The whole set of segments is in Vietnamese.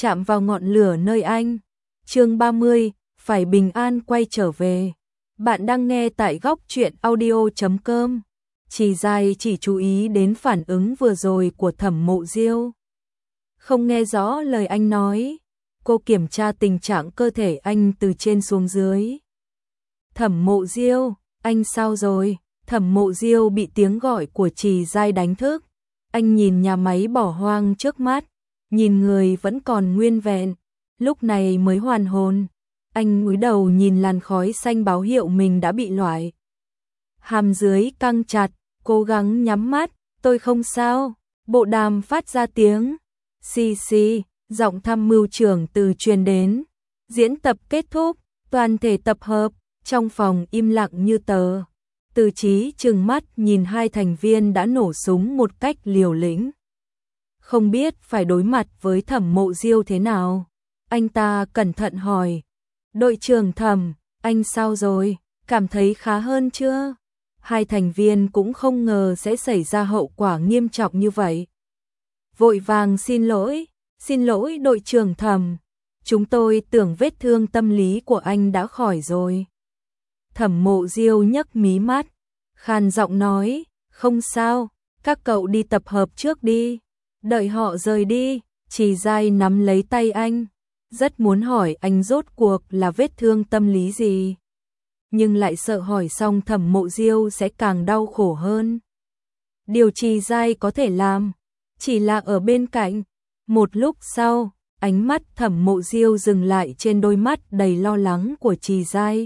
chạm vào ngọn lửa nơi anh. Chương 30, phải bình an quay trở về. Bạn đang nghe tại góc truyện audio.com. Trì Giai chỉ chú ý đến phản ứng vừa rồi của Thẩm Mộ Diêu. Không nghe rõ lời anh nói, cô kiểm tra tình trạng cơ thể anh từ trên xuống dưới. Thẩm Mộ Diêu, anh sao rồi? Thẩm Mộ Diêu bị tiếng gọi của Trì Giai đánh thức. Anh nhìn nhà máy bỏ hoang trước mắt, nhìn người vẫn còn nguyên vẹn, lúc này mới hoàn hồn. Anh cúi đầu nhìn làn khói xanh báo hiệu mình đã bị loại. Hàm dưới căng chặt, cố gắng nhắm mắt, tôi không sao. Bộ đàm phát ra tiếng xì xì, giọng tham mưu trưởng từ truyền đến. Diễn tập kết thúc, toàn thể tập hợp, trong phòng im lặng như tờ. Từ Chí trừng mắt nhìn hai thành viên đã nổ súng một cách liều lĩnh. Không biết phải đối mặt với Thẩm Mộ Diêu thế nào. Anh ta cẩn thận hỏi. Đội trưởng Thẩm, anh sao rồi? Cảm thấy khá hơn chưa? Hai thành viên cũng không ngờ sẽ xảy ra hậu quả nghiêm trọng như vậy. Vội vàng xin lỗi đội trưởng Thẩm. Chúng tôi tưởng vết thương tâm lý của anh đã khỏi rồi. Thẩm Mộ Diêu nhấc mí mắt, khàn giọng nói, không sao, các cậu đi tập hợp trước đi, đợi họ rời đi. Trì Giai nắm lấy tay anh, rất muốn hỏi anh rốt cuộc là vết thương tâm lý gì, nhưng lại sợ hỏi xong Thẩm Mộ Diêu sẽ càng đau khổ hơn. Điều Trì Giai có thể làm, chỉ là ở bên cạnh. Một lúc sau, ánh mắt Thẩm Mộ Diêu dừng lại trên đôi mắt đầy lo lắng của Trì Giai.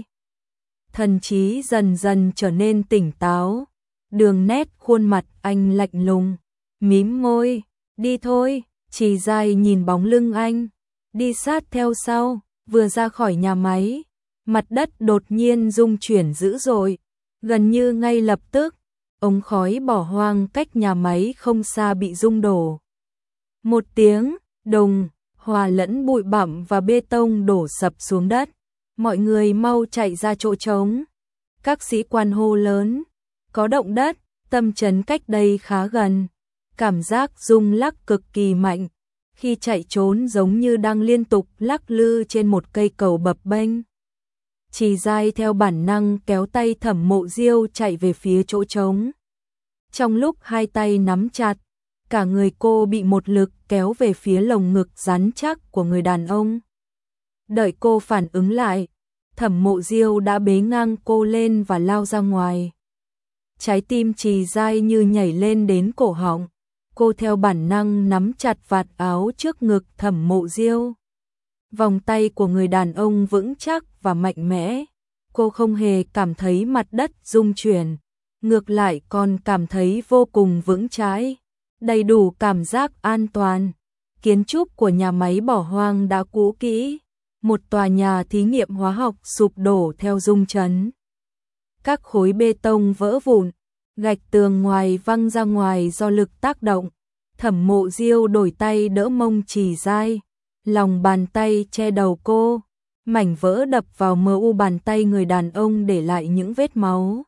Thần trí dần dần trở nên tỉnh táo, đường nét khuôn mặt anh lạnh lùng, mím môi, đi thôi. Trì Giai nhìn bóng lưng anh, đi sát theo sau. Vừa ra khỏi nhà máy, mặt đất đột nhiên rung chuyển dữ dội, gần như ngay lập tức, ống khói bỏ hoang cách nhà máy không xa bị rung đổ. Một tiếng đùng, hòa lẫn bụi bặm và bê tông đổ sập xuống đất. Mọi người mau chạy ra chỗ trống. Các sĩ quan hô lớn, có động đất, tâm chấn cách đây khá gần. Cảm giác rung lắc cực kỳ mạnh, khi chạy trốn giống như đang liên tục lắc lư trên một cây cầu bập bênh. Trì Giai theo bản năng kéo tay Thẩm Mộ Diêu chạy về phía chỗ trống. Trong lúc hai tay nắm chặt, cả người cô bị một lực kéo về phía lồng ngực rắn chắc của người đàn ông. Đợi cô phản ứng lại, Thẩm Mộ Diêu đã bế ngang cô lên và lao ra ngoài. Trái tim Trì Giai như nhảy lên đến cổ họng, cô theo bản năng nắm chặt vạt áo trước ngực Thẩm Mộ Diêu. Vòng tay của người đàn ông vững chắc và mạnh mẽ, cô không hề cảm thấy mặt đất rung chuyển, ngược lại còn cảm thấy vô cùng vững chãi, đầy đủ cảm giác an toàn. Kiến trúc của nhà máy bỏ hoang đã cũ kỹ, một tòa nhà thí nghiệm hóa học sụp đổ theo rung chấn. Các khối bê tông vỡ vụn, gạch tường ngoài văng ra ngoài do lực tác động. Thẩm Mộ Diêu đổi tay đỡ mông Trì Giai, lòng bàn tay che đầu cô, mảnh vỡ đập vào mờ u bàn tay người đàn ông để lại những vết máu.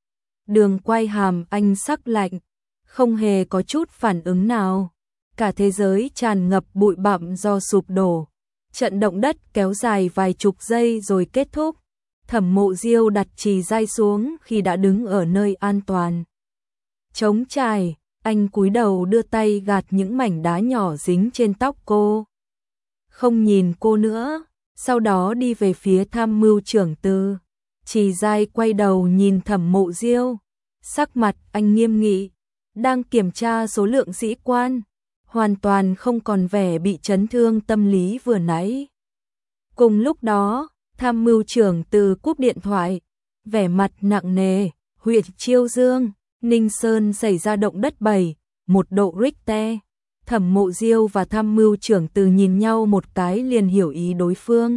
Đường quay hàm anh sắc lạnh, không hề có chút phản ứng nào. Cả thế giới tràn ngập bụi bặm do sụp đổ. Trận động đất kéo dài vài chục giây rồi kết thúc. Thẩm Mộ Diêu đặt Trì Giai xuống khi đã đứng ở nơi an toàn. Trống trải, anh cúi đầu đưa tay gạt những mảnh đá nhỏ dính trên tóc cô. Không nhìn cô nữa, sau đó đi về phía tham mưu trưởng Từ. Trì Giai quay đầu nhìn Thẩm Mộ Diêu, sắc mặt anh nghiêm nghị, đang kiểm tra số lượng sĩ quan, hoàn toàn không còn vẻ bị chấn thương tâm lý vừa nãy. Cùng lúc đó, tham mưu trưởng Từ cúp điện thoại, vẻ mặt nặng nề, huyện Chiêu Dương, Ninh Sơn xảy ra động đất 7,1 độ Richter. Thẩm Mộ Diêu và tham mưu trưởng Từ nhìn nhau một cái liền hiểu ý đối phương.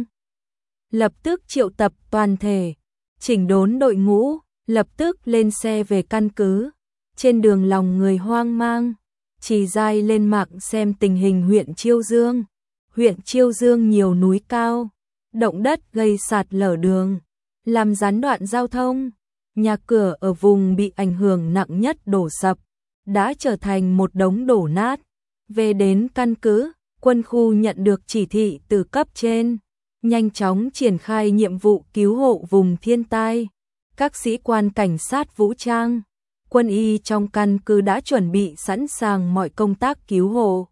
Lập tức triệu tập toàn thể, chỉnh đốn đội ngũ, lập tức lên xe về căn cứ. Trên đường lòng người hoang mang, Trì Giai lên mạng xem tình hình huyện Chiêu Dương. Huyện Chiêu Dương nhiều núi cao, động đất gây sạt lở đường, làm gián đoạn giao thông. Nhà cửa ở vùng bị ảnh hưởng nặng nhất đổ sập, đã trở thành một đống đổ nát. Về đến căn cứ, Quân khu nhận được chỉ thị từ cấp trên, nhanh chóng triển khai nhiệm vụ cứu hộ vùng thiên tai. Các sĩ quan cảnh sát vũ trang, quân y trong căn cứ đã chuẩn bị sẵn sàng mọi công tác cứu hộ,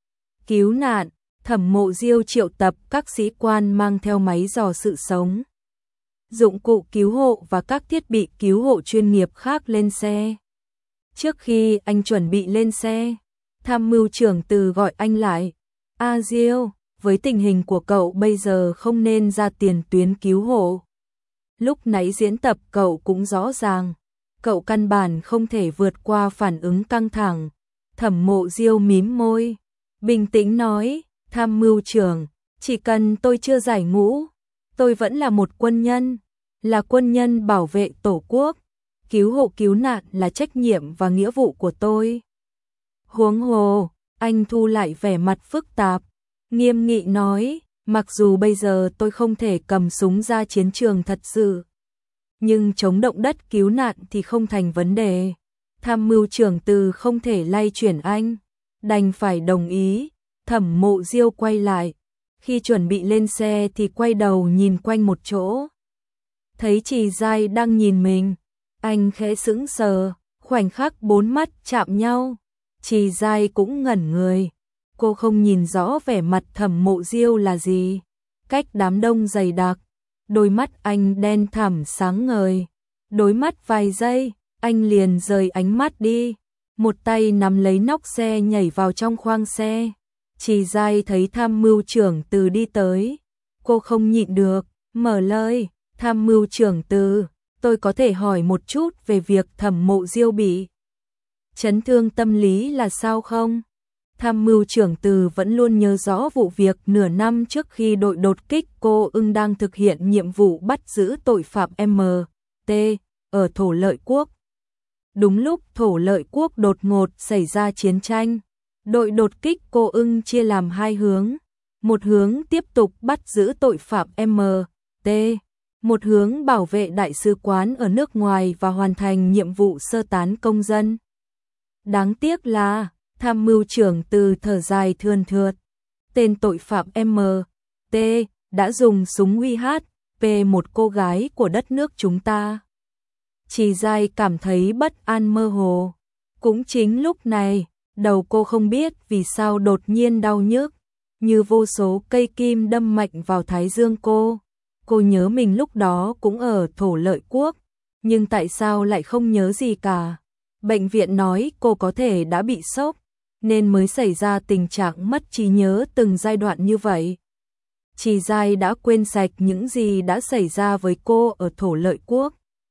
cứu nạn. Thẩm Mộ Diêu triệu tập các sĩ quan mang theo máy dò sự sống, dụng cụ cứu hộ và các thiết bị cứu hộ chuyên nghiệp khác lên xe. Trước khi anh chuẩn bị lên xe, tham mưu trưởng Từ gọi anh lại. A Diêu, với tình hình của cậu bây giờ không nên ra tiền tuyến cứu hộ. Lúc nãy diễn tập cậu cũng rõ ràng, cậu căn bản không thể vượt qua phản ứng căng thẳng. Thẩm Mộ Diêu mím môi, bình tĩnh nói, tham mưu trưởng, chỉ cần tôi chưa giải ngũ, tôi vẫn là một quân nhân, là quân nhân bảo vệ Tổ quốc. Cứu hộ cứu nạn là trách nhiệm và nghĩa vụ của tôi. Huống hồ, anh thu lại vẻ mặt phức tạp, nghiêm nghị nói, mặc dù bây giờ tôi không thể cầm súng ra chiến trường thật sự, nhưng chống động đất cứu nạn thì không thành vấn đề. Tham mưu trưởng Từ không thể lay chuyển anh, đành phải đồng ý. Thẩm Mộ Diêu quay lại, khi chuẩn bị lên xe thì quay đầu nhìn quanh một chỗ. Thấy Trì Giai đang nhìn mình, anh khẽ sững sờ, khoảnh khắc bốn mắt chạm nhau. Trì Giai cũng ngẩn người, cô không nhìn rõ vẻ mặt Thẩm Mộ Diêu là gì. Cách đám đông dày đặc, đôi mắt anh đen thẳm sáng ngời. Đối mắt vài giây, anh liền rời ánh mắt đi, một tay nắm lấy nóc xe nhảy vào trong khoang xe. Trì Giai thấy tham mưu trưởng Từ đi tới, cô không nhịn được, mở lời, tham mưu trưởng Từ, tôi có thể hỏi một chút về việc Thẩm Mộ Diêu bị chấn thương tâm lý là sao không? Tham mưu trưởng Từ vẫn luôn nhớ rõ vụ việc nửa năm trước khi đội đột kích Cô Ưng đang thực hiện nhiệm vụ bắt giữ tội phạm MT ở Thổ Lợi Quốc. Đúng lúc Thổ Lợi Quốc đột ngột xảy ra chiến tranh, đội đột kích Cô Ưng chia làm hai hướng, một hướng tiếp tục bắt giữ tội phạm MT, một hướng bảo vệ đại sứ quán ở nước ngoài và hoàn thành nhiệm vụ sơ tán công dân. Đáng tiếc là, tham mưu trưởng Từ thở dài thườn thượt, tên tội phạm MT đã dùng súng uy hiếp một cô gái của đất nước chúng ta. Trì Giai cảm thấy bất an mơ hồ. Cũng chính lúc này, đầu cô không biết vì sao đột nhiên đau nhức, như vô số cây kim đâm mạnh vào thái dương cô. Cô nhớ mình lúc đó cũng ở Thổ Lợi Quốc, nhưng tại sao lại không nhớ gì cả. Bệnh viện nói cô có thể đã bị sốc, nên mới xảy ra tình trạng mất trí nhớ từng giai đoạn như vậy. Trì Giai đã quên sạch những gì đã xảy ra với cô ở Thổ Lợi Quốc.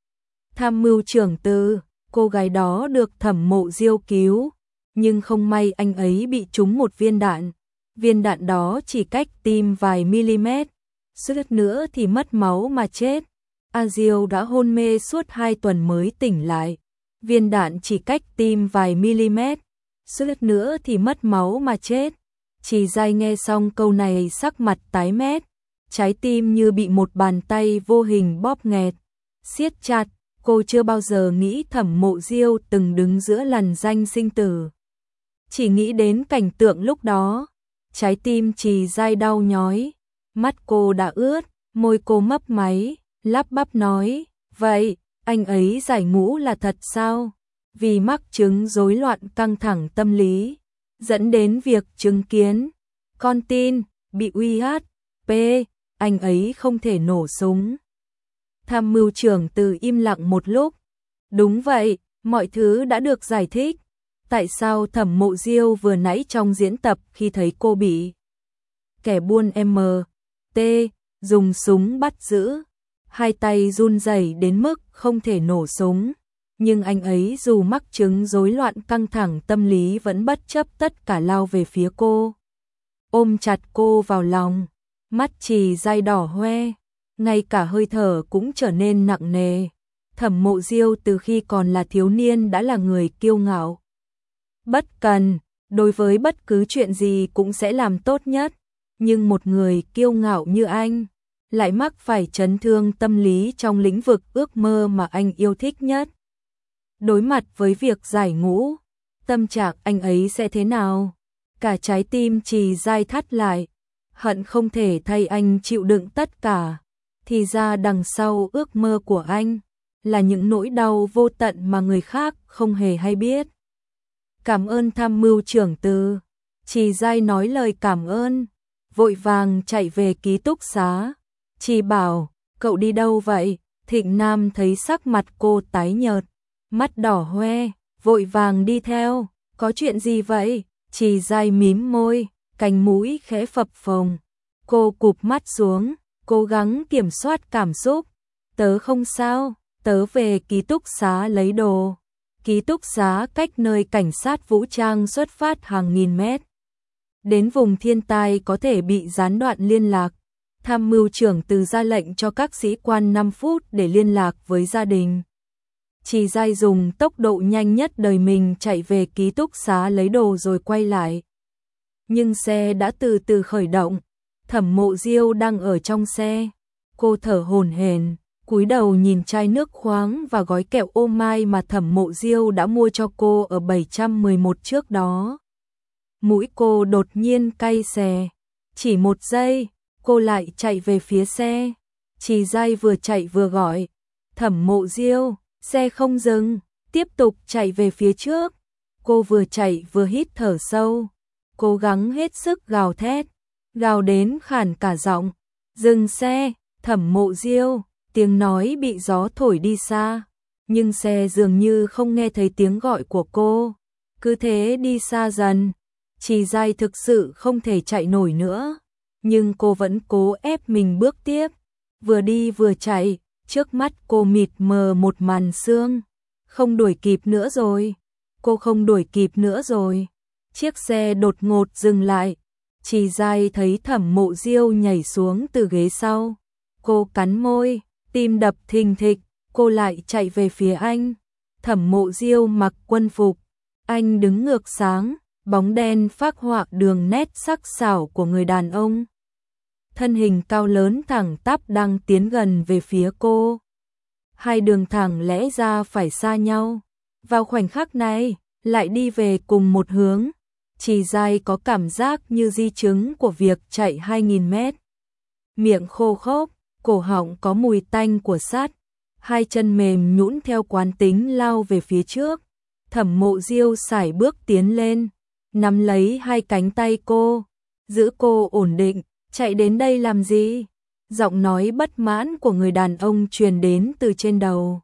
Tham mưu trưởng Từ, cô gái đó được Thẩm Mộ Diêu cứu, nhưng không may anh ấy bị trúng một viên đạn. Viên đạn đó chỉ cách tim vài mm, suýt nữa thì mất máu mà chết. A Diêu đã hôn mê suốt 2 tuần mới tỉnh lại. Viên đạn chỉ cách tim vài mm, suýt nữa thì mất máu mà chết. Trì Giai nghe xong câu này sắc mặt tái mét, trái tim như bị một bàn tay vô hình bóp nghẹt, siết chặt. Cô chưa bao giờ nghĩ Thẩm Mộ Diêu từng đứng giữa lằn ranh sinh tử. Chỉ nghĩ đến cảnh tượng lúc đó, trái tim Trì Giai đau nhói, mắt cô đã ướt, môi cô mấp máy, lắp bắp nói, vậy, anh ấy giải ngũ là thật sao? Vì mắc chứng rối loạn căng thẳng tâm lý, dẫn đến việc chứng kiến con tin bị uy hiếp, anh ấy không thể nổ súng. Tham mưu trưởng Từ im lặng một lúc. Đúng vậy, mọi thứ đã được giải thích. Tại sao Thẩm Mộ Diêu vừa nãy trong diễn tập khi thấy cô bị kẻ buôn MT dùng súng bắt giữ, hai tay run rẩy đến mức không thể nổ súng, nhưng anh ấy dù mắc chứng rối loạn căng thẳng tâm lý vẫn bất chấp tất cả lao về phía cô, ôm chặt cô vào lòng, mắt Trì Giai đỏ hoe, ngay cả hơi thở cũng trở nên nặng nề. Thẩm Mộ Diêu từ khi còn là thiếu niên đã là người kiêu ngạo, bất cần, đối với bất cứ chuyện gì cũng sẽ làm tốt nhất, nhưng một người kiêu ngạo như anh lại mắc phải chấn thương tâm lý trong lĩnh vực ước mơ mà anh yêu thích nhất. Đối mặt với việc giải ngũ, tâm trạng anh ấy sẽ thế nào? Cả trái tim Trì Giai thắt lại, hận không thể thay anh chịu đựng tất cả. Thì ra đằng sau ước mơ của anh là những nỗi đau vô tận mà người khác không hề hay biết. Cảm ơn tham mưu trưởng Từ. Trì Giai nói lời cảm ơn, vội vàng chạy về ký túc xá. Trì bảo, cậu đi đâu vậy? Thịnh Nam thấy sắc mặt cô tái nhợt, mắt đỏ hoe, vội vàng đi theo. Có chuyện gì vậy? Trì Giai mím môi, cánh mũi khẽ phập phồng. Cô cụp mắt xuống, cố gắng kiểm soát cảm xúc. Tớ không sao, tớ về ký túc xá lấy đồ. Ký túc xá cách nơi cảnh sát vũ trang xuất phát hàng nghìn mét. Đến vùng thiên tai có thể bị gián đoạn liên lạc. Tham mưu trưởng Từ ra lệnh cho các sĩ quan 5 phút để liên lạc với gia đình. Trì Giai dùng tốc độ nhanh nhất đời mình chạy về ký túc xá lấy đồ rồi quay lại. Nhưng xe đã từ từ khởi động. Thẩm Mộ Diêu đang ở trong xe. Cô thở hổn hển, cúi đầu nhìn chai nước khoáng và gói kẹo ô mai mà Thẩm Mộ Diêu đã mua cho cô ở 711 trước đó. Mũi cô đột nhiên cay xè. Chỉ một giây, cô lại chạy về phía xe. Trì Giai vừa chạy vừa gọi, Thẩm Mộ Diêu, xe không dừng, tiếp tục chạy về phía trước. Cô vừa chạy vừa hít thở sâu, cố gắng hết sức gào thét, gào đến khản cả giọng. Dừng xe, Thẩm Mộ Diêu, tiếng nói bị gió thổi đi xa. Nhưng xe dường như không nghe thấy tiếng gọi của cô, cứ thế đi xa dần. Trì Giai thực sự không thể chạy nổi nữa, nhưng cô vẫn cố ép mình bước tiếp. Vừa đi vừa chạy, trước mắt cô mịt mờ một màn sương. Không đuổi kịp nữa rồi, cô không đuổi kịp nữa rồi. Chiếc xe đột ngột dừng lại. Trì Giai thấy Thẩm Mộ Diêu nhảy xuống từ ghế sau. Cô cắn môi, tim đập thình thịch, cô lại chạy về phía anh. Thẩm Mộ Diêu mặc quân phục, anh đứng ngược sáng, bóng đen phác họa đường nét sắc sảo của người đàn ông. Thân hình cao lớn thẳng tắp đang tiến gần về phía cô. Hai đường thẳng lẽ ra phải xa nhau, vào khoảnh khắc này lại đi về cùng một hướng. Trì Giai có cảm giác như di chứng của việc chạy 2000 mét. Miệng khô khốc, cổ họng có mùi tanh của sắt, hai chân mềm nhũn theo quán tính lao về phía trước. Thẩm Mộ Diêu sải bước tiến lên, nắm lấy hai cánh tay cô, giữ cô ổn định. Chạy đến đây làm gì? Giọng nói bất mãn của người đàn ông truyền đến từ trên đầu.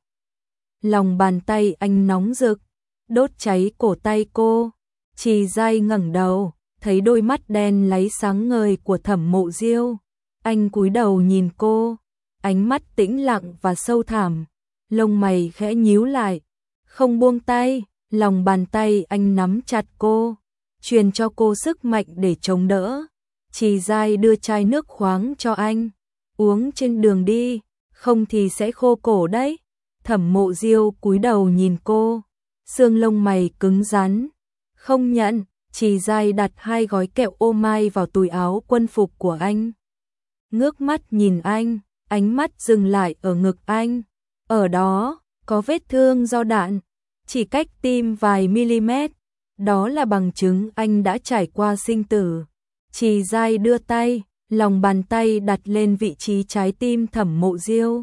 Lòng bàn tay anh nóng rực, đốt cháy cổ tay cô. Trì Giai ngẩng đầu, thấy đôi mắt đen láy sáng ngời của Thẩm Mộ Diêu. Anh cúi đầu nhìn cô, ánh mắt tĩnh lặng và sâu thẳm, lông mày khẽ nhíu lại, không buông tay. Lòng bàn tay anh nắm chặt cô, truyền cho cô sức mạnh để chống đỡ. Trì Giai đưa chai nước khoáng cho anh, uống trên đường đi, không thì sẽ khô cổ đấy. Thẩm Mộ Diêu cúi đầu nhìn cô, xương lông mày cứng rắn. Không nhận. Trì Giai đặt hai gói kẹo ô mai vào túi áo quân phục của anh. Ngước mắt nhìn anh, ánh mắt dừng lại ở ngực anh. Ở đó, có vết thương do đạn, chỉ cách tim vài mm. Đó là bằng chứng anh đã trải qua sinh tử. Trì Giai đưa tay, lòng bàn tay đặt lên vị trí trái tim Thẩm Mộ Diêu.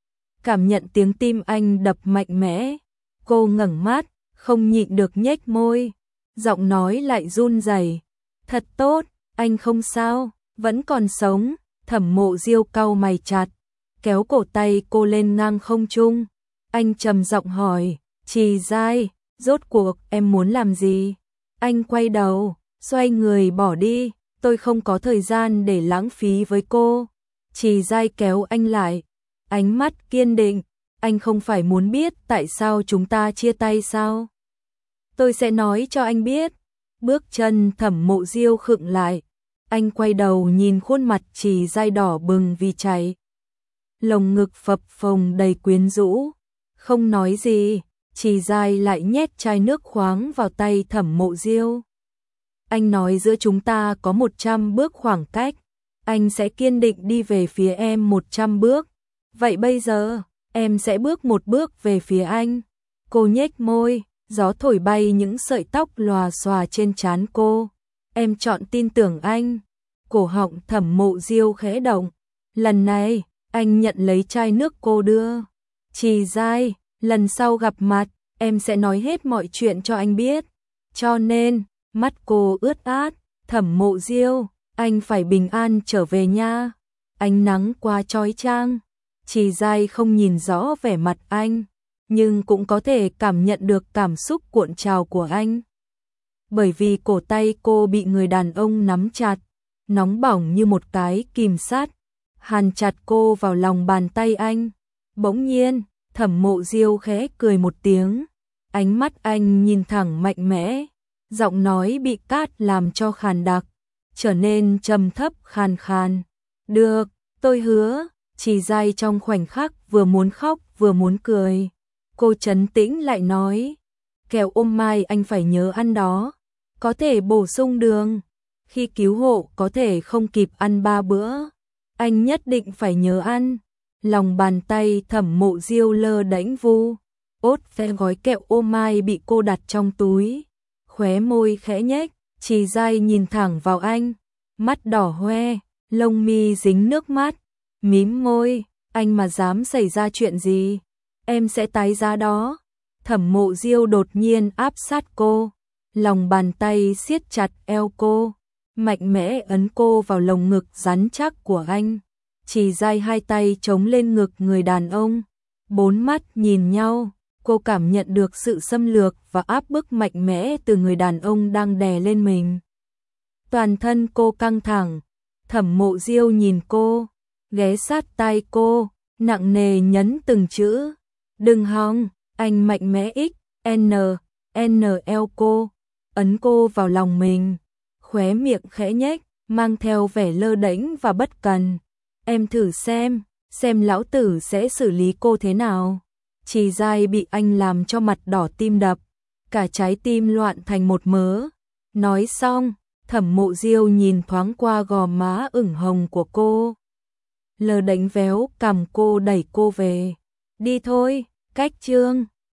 Cảm nhận tiếng tim anh đập mạnh mẽ. Cô ngẩng mắt, không nhịn được nhếch môi. Giọng nói lại run rẩy. Thật tốt, anh không sao, vẫn còn sống. Thẩm Mộ Diêu cau mày chặt, kéo cổ tay cô lên ngang không trung. Anh trầm giọng hỏi, Trì Giai, rốt cuộc em muốn làm gì? Anh quay đầu, xoay người bỏ đi. Tôi không có thời gian để lãng phí với cô. Trì Giai kéo anh lại, ánh mắt kiên định. Anh không phải muốn biết tại sao chúng ta chia tay sao? Tôi sẽ nói cho anh biết. Bước chân Thẩm Mộ Diêu khựng lại. Anh quay đầu nhìn khuôn mặt Trì Giai đỏ bừng vì cháy. Lồng ngực phập phồng đầy quyến rũ. Không nói gì, Trì Giai lại nhét chai nước khoáng vào tay Thẩm Mộ Diêu. Anh nói giữa chúng ta có 100 bước khoảng cách. Anh sẽ kiên định đi về phía em 100 bước. Vậy bây giờ, em sẽ bước một bước về phía anh. Cô nhếch môi, gió thổi bay những sợi tóc lòa xòa trên trán cô. em chọn tin tưởng anh. Cổ họng Thẩm Mộ Diêu khẽ động. Lần này, anh nhận lấy chai nước cô đưa. Trì Giai, lần sau gặp mặt, em sẽ nói hết mọi chuyện cho anh biết. Cho nên, mắt cô ướt át. Thẩm Mộ Diêu, anh phải bình an trở về nha. Ánh nắng quá chói chang. Trì Giai không nhìn rõ vẻ mặt anh, nhưng cũng có thể cảm nhận được cảm xúc cuộn trào của anh. Bởi vì cổ tay cô bị người đàn ông nắm chặt, nóng bỏng như một cái kìm sắt, hàn chặt cô vào lòng bàn tay anh. Bỗng nhiên, Thẩm Mộ Diêu khẽ cười một tiếng, ánh mắt anh nhìn thẳng mạnh mẽ, giọng nói bị cát làm cho khàn đặc, trở nên trầm thấp khàn khàn. Được, tôi hứa. Trì Giai trong khoảnh khắc vừa muốn khóc vừa muốn cười. Cô trấn tĩnh lại nói, kẹo ô mai anh phải nhớ ăn đó, có thể bổ sung đường. Khi cứu hộ có thể không kịp ăn 3 bữa, anh nhất định phải nhớ ăn. Lòng bàn tay Thẩm Mộ Diêu lơ đễnh vu, ốt phe gói kẹo ô mai bị cô đặt trong túi. Khóe môi khẽ nhếch, Trì Giai nhìn thẳng vào anh, mắt đỏ hoe, lông mi dính nước mắt, mím môi, anh mà dám xảy ra chuyện gì, em sẽ tái giá đó. Thẩm Mộ Diêu đột nhiên áp sát cô, lòng bàn tay siết chặt eo cô, mạnh mẽ ấn cô vào lồng ngực rắn chắc của anh. Trì Giai hai tay chống lên ngực người đàn ông, bốn mắt nhìn nhau, cô cảm nhận được sự xâm lược và áp bức mạnh mẽ từ người đàn ông đang đè lên mình. Toàn thân cô căng thẳng, Thẩm Mộ Diêu nhìn cô, ghé sát tai cô, nặng nề nhấn từng chữ. Đừng hòng, anh mạnh mẽ eo cô, ấn cô vào lòng mình, khóe miệng khẽ nhếch, mang theo vẻ lơ đễnh và bất cần. Em thử xem lão tử sẽ xử lý cô thế nào. Trì Giai bị anh làm cho mặt đỏ tim đập, cả trái tim loạn thành một mớ. Nói xong, Thẩm Mộ Diêu nhìn thoáng qua gò má ửng hồng của cô, lờ đánh véo cằm cô đẩy cô về. Đi thôi, cách chương.